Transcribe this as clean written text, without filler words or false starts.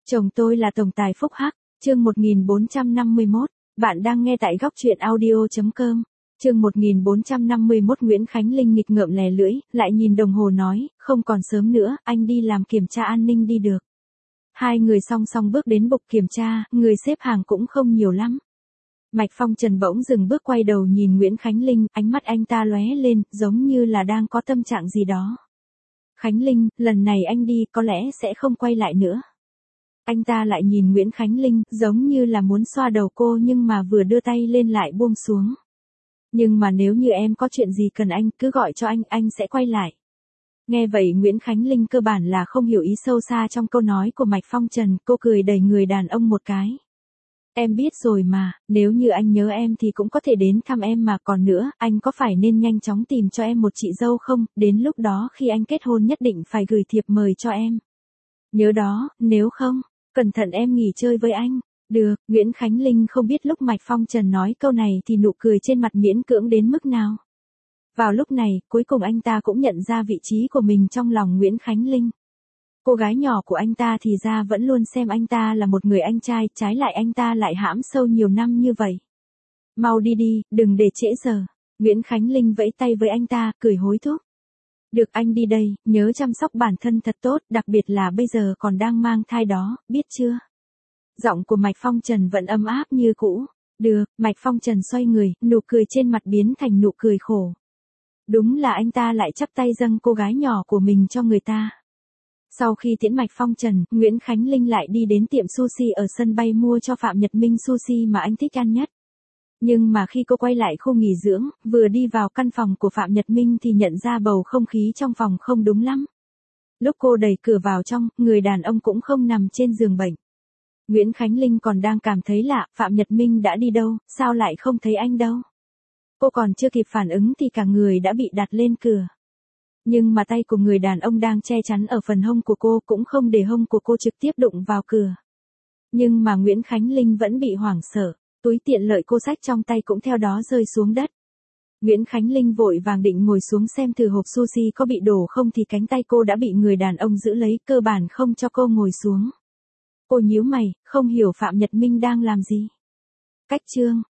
Chồng tôi là tổng tài phúc hắc, chương 1451, bạn đang nghe tại góc truyện audio.com. Chương 1451 Nguyễn Khánh Linh nghịch ngợm lè lưỡi, lại nhìn đồng hồ nói, không còn sớm nữa, anh đi làm kiểm tra an ninh đi được. Hai người song song bước đến bục kiểm tra, người xếp hàng cũng không nhiều lắm. Mạch Phong Trần bỗng dừng bước quay đầu nhìn Nguyễn Khánh Linh, ánh mắt anh ta lóe lên, giống như là đang có tâm trạng gì đó. Khánh Linh, lần này anh đi có lẽ sẽ không quay lại nữa. Anh ta lại nhìn Nguyễn Khánh Linh, giống như là muốn xoa đầu cô nhưng mà vừa đưa tay lên lại buông xuống. Nhưng mà nếu như em có chuyện gì cần anh, cứ gọi cho anh sẽ quay lại. Nghe vậy Nguyễn Khánh Linh cơ bản là không hiểu ý sâu xa trong câu nói của Mạch Phong Trần, cô cười đẩy người đàn ông một cái. Em biết rồi mà, nếu như anh nhớ em thì cũng có thể đến thăm em mà, còn nữa, anh có phải nên nhanh chóng tìm cho em một chị dâu không, đến lúc đó khi anh kết hôn nhất định phải gửi thiệp mời cho em. Nhớ đó, nếu không, cẩn thận em nghỉ chơi với anh. Được, Nguyễn Khánh Linh không biết lúc Mạch Phong Trần nói câu này thì nụ cười trên mặt miễn cưỡng đến mức nào. Vào lúc này, cuối cùng anh ta cũng nhận ra vị trí của mình trong lòng Nguyễn Khánh Linh. Cô gái nhỏ của anh ta thì ra vẫn luôn xem anh ta là một người anh trai, trái lại anh ta lại hãm sâu nhiều năm như vậy. Mau đi đi, đừng để trễ giờ. Nguyễn Khánh Linh vẫy tay với anh ta, cười hối thúc. Được, anh đi đây, nhớ chăm sóc bản thân thật tốt, đặc biệt là bây giờ còn đang mang thai đó, biết chưa? Giọng của Mạch Phong Trần vẫn ấm áp như cũ. Được, Mạch Phong Trần xoay người, nụ cười trên mặt biến thành nụ cười khổ. Đúng là anh ta lại chắp tay dâng cô gái nhỏ của mình cho người ta. Sau khi tiễn Mạch Phong Trần, Nguyễn Khánh Linh lại đi đến tiệm sushi ở sân bay mua cho Phạm Nhật Minh sushi mà anh thích ăn nhất. Nhưng mà khi cô quay lại khu nghỉ dưỡng, vừa đi vào căn phòng của Phạm Nhật Minh thì nhận ra bầu không khí trong phòng không đúng lắm. Lúc cô đẩy cửa vào trong, người đàn ông cũng không nằm trên giường bệnh. Nguyễn Khánh Linh còn đang cảm thấy lạ, Phạm Nhật Minh đã đi đâu, sao lại không thấy anh đâu. Cô còn chưa kịp phản ứng thì cả người đã bị đặt lên cửa. Nhưng mà tay của người đàn ông đang che chắn ở phần hông của cô cũng không để hông của cô trực tiếp đụng vào cửa. Nhưng mà Nguyễn Khánh Linh vẫn bị hoảng sợ, túi tiện lợi cô xách trong tay cũng theo đó rơi xuống đất. Nguyễn Khánh Linh vội vàng định ngồi xuống xem thử hộp sushi có bị đổ không thì cánh tay cô đã bị người đàn ông giữ lấy, cơ bản không cho cô ngồi xuống. Cô nhíu mày, không hiểu Phạm Nhật Minh đang làm gì. Cách chương